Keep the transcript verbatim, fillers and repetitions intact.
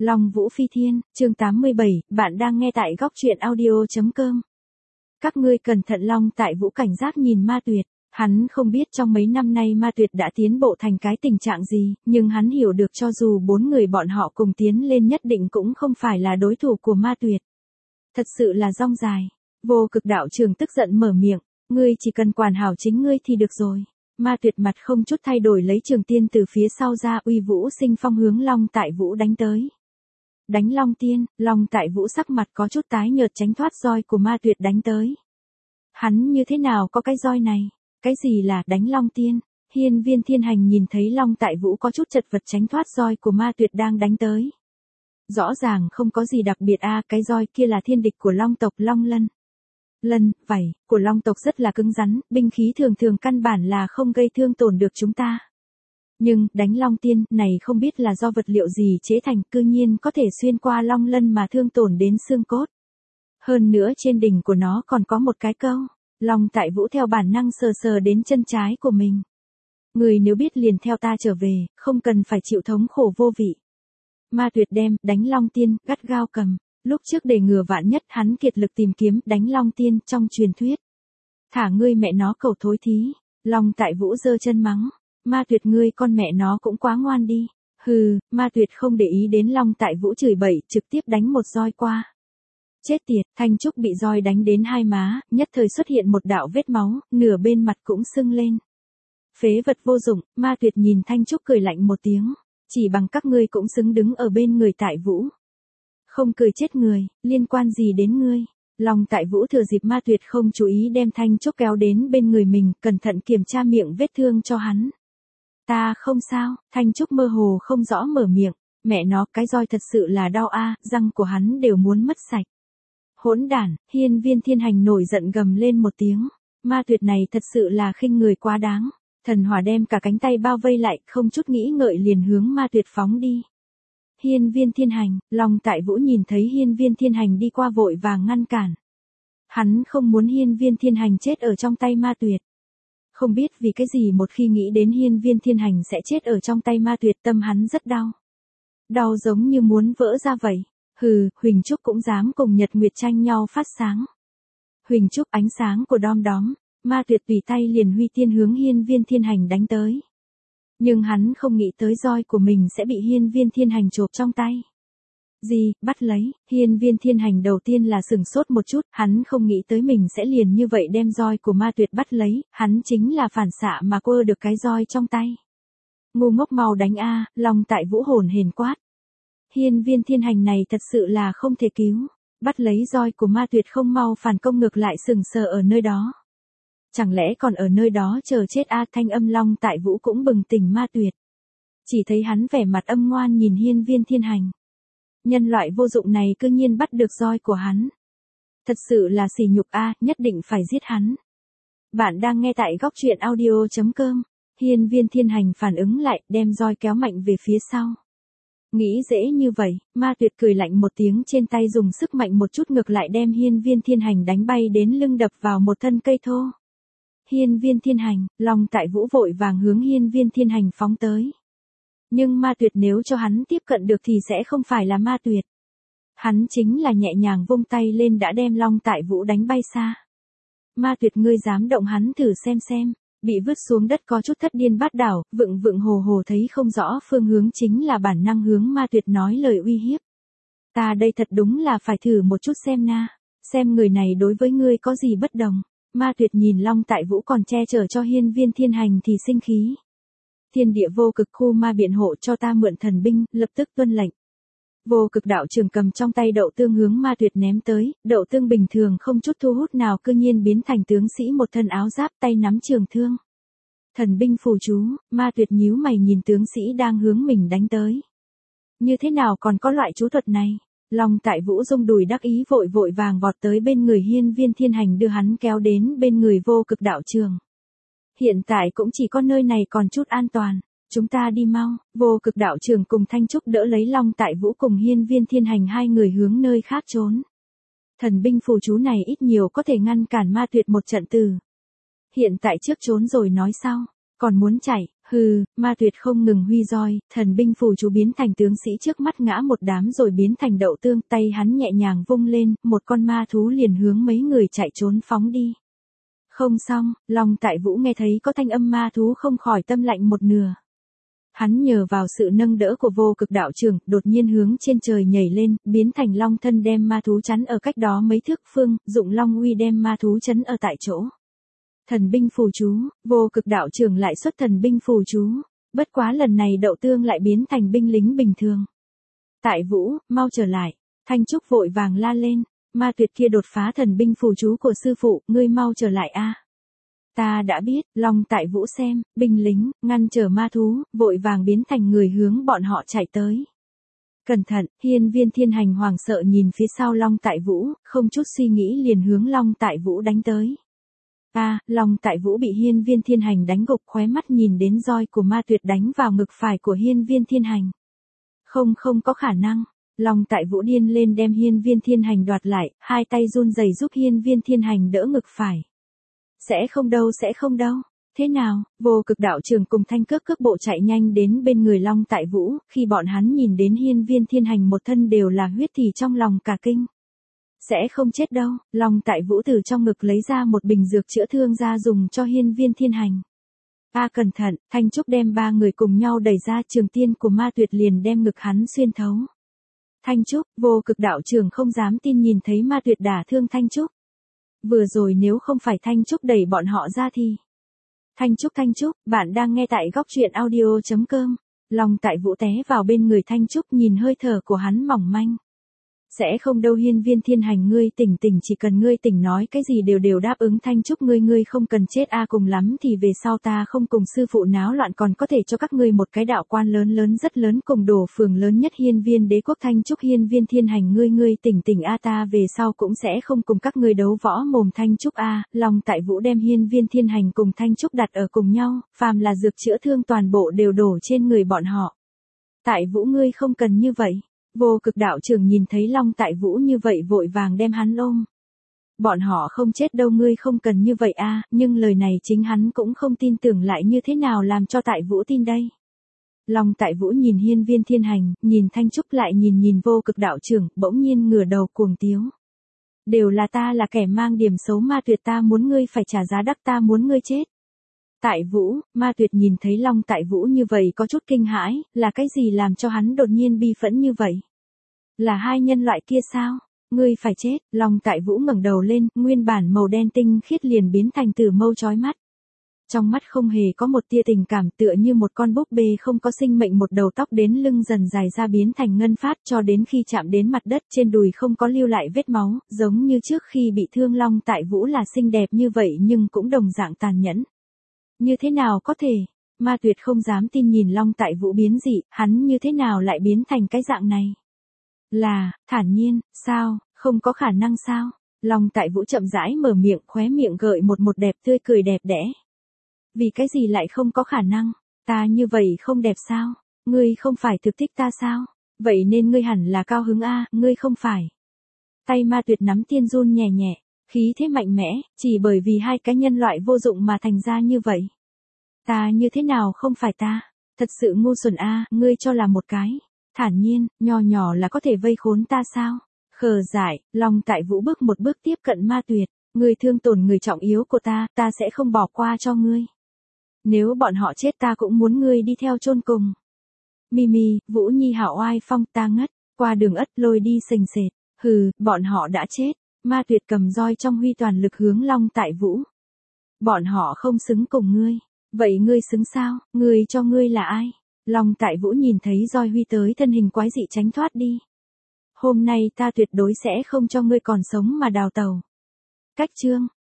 Long Vũ Phi Thiên, chương tám mươi bảy, bạn đang nghe tại góc truyện audio.com. Các ngươi cẩn thận. Long Tại Vũ cảnh giác nhìn Ma Tuyệt, hắn không biết trong mấy năm nay Ma Tuyệt đã tiến bộ thành cái tình trạng gì, nhưng hắn hiểu được cho dù bốn người bọn họ cùng tiến lên nhất định cũng không phải là đối thủ của Ma Tuyệt. Thật sự là rong dài. Vô Cực đạo trường tức giận mở miệng, ngươi chỉ cần quản hảo chính ngươi thì được rồi. Ma Tuyệt mặt không chút thay đổi lấy trường tiên từ phía sau ra, uy vũ sinh phong hướng Long Tại Vũ đánh tới. Đánh Long Tiên, Long Tại Vũ sắc mặt có chút tái nhợt tránh thoát roi của Ma Tuyệt đánh tới. Hắn như thế nào có cái roi này? Cái gì là đánh Long Tiên? Hiên Viên Thiên Hành nhìn thấy Long Tại Vũ có chút chật vật tránh thoát roi của Ma Tuyệt đang đánh tới. Rõ ràng không có gì đặc biệt a, à, cái roi kia là thiên địch của Long tộc Long Lân. Lân, vảy, của Long tộc rất là cứng rắn, binh khí thường thường căn bản là không gây thương tổn được chúng ta. Nhưng, đánh Long Tiên, này không biết là do vật liệu gì chế thành, cư nhiên có thể xuyên qua Long Lân mà thương tổn đến xương cốt. Hơn nữa trên đỉnh của nó còn có một cái câu. Long Tại Vũ theo bản năng sờ sờ đến chân trái của mình. Người nếu biết liền theo ta trở về, không cần phải chịu thống khổ vô vị. Ma Tuyệt đem, đánh Long Tiên, gắt gao cầm. Lúc trước để ngừa vạn nhất hắn kiệt lực tìm kiếm, đánh Long Tiên trong truyền thuyết. Thả ngươi mẹ nó cầu thối thí. Long Tại Vũ giơ chân mắng. Ma Tuyệt ngươi con mẹ nó cũng quá ngoan đi. Hừ, Ma Tuyệt không để ý đến Long Tại Vũ chửi bậy, trực tiếp đánh một roi qua. Chết tiệt, Thanh Trúc bị roi đánh đến hai má, nhất thời xuất hiện một đạo vết máu, nửa bên mặt cũng sưng lên. Phế vật vô dụng. Ma Tuyệt nhìn Thanh Trúc cười lạnh một tiếng. Chỉ bằng các ngươi cũng xứng đứng ở bên người Tại Vũ. Không cười chết người, liên quan gì đến ngươi? Long Tại Vũ thừa dịp Ma Tuyệt không chú ý đem Thanh Trúc kéo đến bên người mình, cẩn thận kiểm tra miệng vết thương cho hắn. Ta không sao. Thanh Trúc mơ hồ không rõ mở miệng. Mẹ nó, cái roi thật sự là đau a, răng của hắn đều muốn mất sạch. Hỗn đản. Hiên Viên Thiên Hành nổi giận gầm lên một tiếng. Ma Tuyệt này thật sự là khinh người quá đáng. Thần hỏa đem cả cánh tay bao vây lại, không chút nghĩ ngợi liền hướng Ma Tuyệt phóng đi. Hiên Viên Thiên Hành, Long Tại Vũ nhìn thấy Hiên Viên Thiên Hành đi qua vội vàng ngăn cản. Hắn không muốn Hiên Viên Thiên Hành chết ở trong tay Ma Tuyệt. Không biết vì cái gì một khi nghĩ đến Hiên Viên Thiên Hành sẽ chết ở trong tay Ma Tuyệt, tâm hắn rất đau. Đau giống như muốn vỡ ra vậy. Hừ, Huỳnh Trúc cũng dám cùng Nhật Nguyệt tranh nhau phát sáng. Huỳnh Trúc ánh sáng của đom đóm, Ma Tuyệt tùy tay liền huy tiên hướng Hiên Viên Thiên Hành đánh tới. Nhưng hắn không nghĩ tới roi của mình sẽ bị Hiên Viên Thiên Hành chộp trong tay. Gì, bắt lấy? Hiên Viên Thiên Hành đầu tiên là sửng sốt một chút, hắn không nghĩ tới mình sẽ liền như vậy đem roi của Ma Tuyệt bắt lấy, hắn chính là phản xạ mà quơ được cái roi trong tay. Ngu ngốc mau đánh a, Long Tại Vũ hồn hển quát. Hiên Viên Thiên Hành này thật sự là không thể cứu, bắt lấy roi của Ma Tuyệt không mau phản công ngược lại sừng sờ ở nơi đó. Chẳng lẽ còn ở nơi đó chờ chết a? Thanh âm Long Tại Vũ cũng bừng tỉnh Ma Tuyệt. Chỉ thấy hắn vẻ mặt âm ngoan nhìn Hiên Viên Thiên Hành. Nhân loại vô dụng này cư nhiên bắt được roi của hắn. Thật sự là sỉ nhục a, nhất định phải giết hắn. Bạn đang nghe tại góc truyện audio.com. Hiên Viên Thiên Hành phản ứng lại, đem roi kéo mạnh về phía sau. Nghĩ dễ như vậy, Ma Tuyệt cười lạnh một tiếng, trên tay dùng sức mạnh một chút ngược lại đem Hiên Viên Thiên Hành đánh bay đến lưng, đập vào một thân cây thô. Hiên Viên Thiên Hành, Long Tại Vũ vội vàng hướng Hiên Viên Thiên Hành phóng tới. Nhưng Ma Tuyệt nếu cho hắn tiếp cận được thì sẽ không phải là Ma Tuyệt. Hắn chính là nhẹ nhàng vung tay lên đã đem Long Tại Vũ đánh bay xa. Ma Tuyệt ngươi dám động hắn thử xem xem. Bị vứt xuống đất có chút thất điên bát đảo, vựng vựng hồ hồ thấy không rõ phương hướng chính là bản năng hướng Ma Tuyệt nói lời uy hiếp. Ta đây thật đúng là phải thử một chút xem na, xem người này đối với ngươi có gì bất đồng. Ma Tuyệt nhìn Long Tại Vũ còn che chở cho Hiên Viên Thiên Hành thì sinh khí. Thiên địa vô cực khu ma biện hộ cho ta mượn thần binh, lập tức tuân lệnh. Vô Cực đạo trường cầm trong tay đậu tương hướng Ma Tuyệt ném tới, đậu tương bình thường không chút thu hút nào cư nhiên biến thành tướng sĩ một thân áo giáp, tay nắm trường thương. Thần binh phù chú. Ma Tuyệt nhíu mày nhìn tướng sĩ đang hướng mình đánh tới. Như thế nào còn có loại chú thuật này? Long Tại Vũ rung đùi đắc ý vội vội vàng vọt tới bên người Hiên Viên Thiên Hành đưa hắn kéo đến bên người Vô Cực đạo trường. Hiện tại cũng chỉ có nơi này còn chút an toàn. Chúng ta đi mau. Vô Cực đạo trường cùng Thanh Trúc đỡ lấy Long Tại Vũ cùng Hiên Viên Thiên Hành hai người hướng nơi khác trốn. Thần binh phù chú này ít nhiều có thể ngăn cản Ma Tuyệt một trận từ. Hiện tại trước trốn rồi nói sau. Còn muốn chạy, Hừ, ma tuyệt không ngừng huy roi, thần binh phù chú biến thành tướng sĩ trước mắt ngã một đám rồi biến thành đậu tương, tay hắn nhẹ nhàng vung lên, một con ma thú liền hướng mấy người chạy trốn phóng đi. Không xong, Long Tại Vũ nghe thấy có thanh âm ma thú không khỏi tâm lạnh một nửa. Hắn nhờ vào sự nâng đỡ của vô cực đạo trưởng, đột nhiên hướng trên trời nhảy lên, biến thành long thân đem ma thú chắn ở cách đó mấy thước phương, dụng long uy đem ma thú chấn ở tại chỗ. Thần binh phù chú, vô cực đạo trưởng lại xuất thần binh phù chú, bất quá lần này đậu tương lại biến thành binh lính bình thường. Tại Vũ, mau trở lại, Thanh Trúc vội vàng la lên, ma tuyệt kia đột phá thần binh phù chú của sư phụ, ngươi mau trở lại a. Ta đã biết, Long Tại Vũ xem, binh lính, ngăn trở ma thú, vội vàng biến thành người hướng bọn họ chạy tới. Cẩn thận, hiên viên thiên hành hoảng sợ nhìn phía sau Long Tại Vũ, không chút suy nghĩ liền hướng Long Tại Vũ đánh tới. A, à, Long Tại Vũ bị hiên viên thiên hành đánh gục, khóe mắt nhìn đến roi của ma tuyệt đánh vào ngực phải của hiên viên thiên hành. Không không có khả năng, Long Tại Vũ điên lên đem hiên viên thiên hành đoạt lại, hai tay run rẩy giúp hiên viên thiên hành đỡ ngực phải. Sẽ không đâu sẽ không đâu, thế nào, vô cực đạo trưởng cùng Thanh Cước cước bộ chạy nhanh đến bên người Long Tại Vũ, khi bọn hắn nhìn đến hiên viên thiên hành một thân đều là huyết thì trong lòng cả kinh. Sẽ không chết đâu, Long Tại Vũ từ trong ngực lấy ra một bình dược chữa thương ra dùng cho hiên viên thiên hành. A cẩn thận, Thanh Trúc đem ba người cùng nhau đẩy ra, trường tiên của ma tuyệt liền đem ngực hắn xuyên thấu. Thanh Trúc, vô cực đạo trưởng không dám tin nhìn thấy ma tuyệt đả thương Thanh Trúc. Vừa rồi nếu không phải Thanh Trúc đẩy bọn họ ra thì... Thanh Trúc Thanh Trúc, bạn đang nghe tại góc truyện audio chấm com. Long Tại Vũ té vào bên người Thanh Trúc nhìn hơi thở của hắn mỏng manh. Sẽ không đâu hiên viên thiên hành, ngươi tỉnh tỉnh, chỉ cần ngươi tỉnh nói cái gì đều đều đáp ứng. Thanh Trúc ngươi ngươi không cần chết a, cùng lắm thì về sau ta không cùng sư phụ náo loạn còn có thể cho các ngươi một cái đạo quan lớn lớn rất lớn cùng đổ phường lớn nhất hiên viên đế quốc. Thanh Trúc hiên viên thiên hành ngươi ngươi tỉnh tỉnh a, ta về sau cũng sẽ không cùng các ngươi đấu võ mồm. Thanh Trúc a, Long Tại Vũ đem hiên viên thiên hành cùng Thanh Trúc đặt ở cùng nhau, phàm là dược chữa thương toàn bộ đều đổ trên người bọn họ. Tại Vũ ngươi không cần như vậy. Vô cực đạo trưởng nhìn thấy Long Tại Vũ như vậy vội vàng đem hắn ôm. Bọn họ không chết đâu, ngươi không cần như vậy a, nhưng lời này chính hắn cũng không tin tưởng, lại như thế nào làm cho Tại Vũ tin đây. Long Tại Vũ nhìn hiên viên thiên hành, nhìn Thanh Trúc lại nhìn nhìn vô cực đạo trưởng, bỗng nhiên ngửa đầu cuồng tiếu. Đều là ta là kẻ mang điểm xấu, ma tuyệt ta muốn ngươi phải trả giá đắt, ta muốn ngươi chết. Tại Vũ, ma tuyệt nhìn thấy Long Tại Vũ như vậy có chút kinh hãi, là cái gì làm cho hắn đột nhiên bi phẫn như vậy? Là hai nhân loại kia sao? Ngươi phải chết. Long Tại Vũ ngẩng đầu lên, nguyên bản màu đen tinh khiết liền biến thành tử mâu chói mắt. Trong mắt không hề có một tia tình cảm, tựa như một con búp bê không có sinh mệnh, một đầu tóc đến lưng dần dài ra biến thành ngân phát cho đến khi chạm đến mặt đất, trên đùi không có lưu lại vết máu, giống như trước khi bị thương. Long Tại Vũ là xinh đẹp như vậy nhưng cũng đồng dạng tàn nhẫn. Như thế nào có thể? Ma tuyệt không dám tin nhìn Long Tại Vũ biến dị, hắn như thế nào lại biến thành cái dạng này? Là, thản nhiên, sao, không có khả năng sao? Long Tại Vũ chậm rãi mở miệng, khóe miệng gợi một một đẹp tươi cười đẹp đẽ. Vì cái gì lại không có khả năng? Ta như vậy không đẹp sao? Ngươi không phải thực thích ta sao? Vậy nên ngươi hẳn là cao hứng a, ngươi không phải. Tay ma tuyệt nắm tiên run nhẹ nhẹ. Khí thế mạnh mẽ, chỉ bởi vì hai cái nhân loại vô dụng mà thành ra như vậy. Ta như thế nào không phải ta? Thật sự ngu xuẩn a, ngươi cho là một cái. Thản nhiên, nho nhỏ là có thể vây khốn ta sao? Khờ dại, Long Tại Vũ bước một bước tiếp cận ma tuyệt. Ngươi thương tổn người trọng yếu của ta, ta sẽ không bỏ qua cho ngươi. Nếu bọn họ chết ta cũng muốn ngươi đi theo chôn cùng. Mimi, Vũ Nhi hảo oai phong, ta ngất, qua đường ất lôi đi sình sệt. Hừ, bọn họ đã chết. Ma tuyệt cầm roi trong huy toàn lực hướng Long Tại Vũ. Bọn họ không xứng cùng ngươi. Vậy ngươi xứng sao? Ngươi cho ngươi là ai? Long Tại Vũ nhìn thấy roi huy tới, thân hình quái dị tránh thoát đi. Hôm nay ta tuyệt đối sẽ không cho ngươi còn sống mà đào tàu. Cách chương.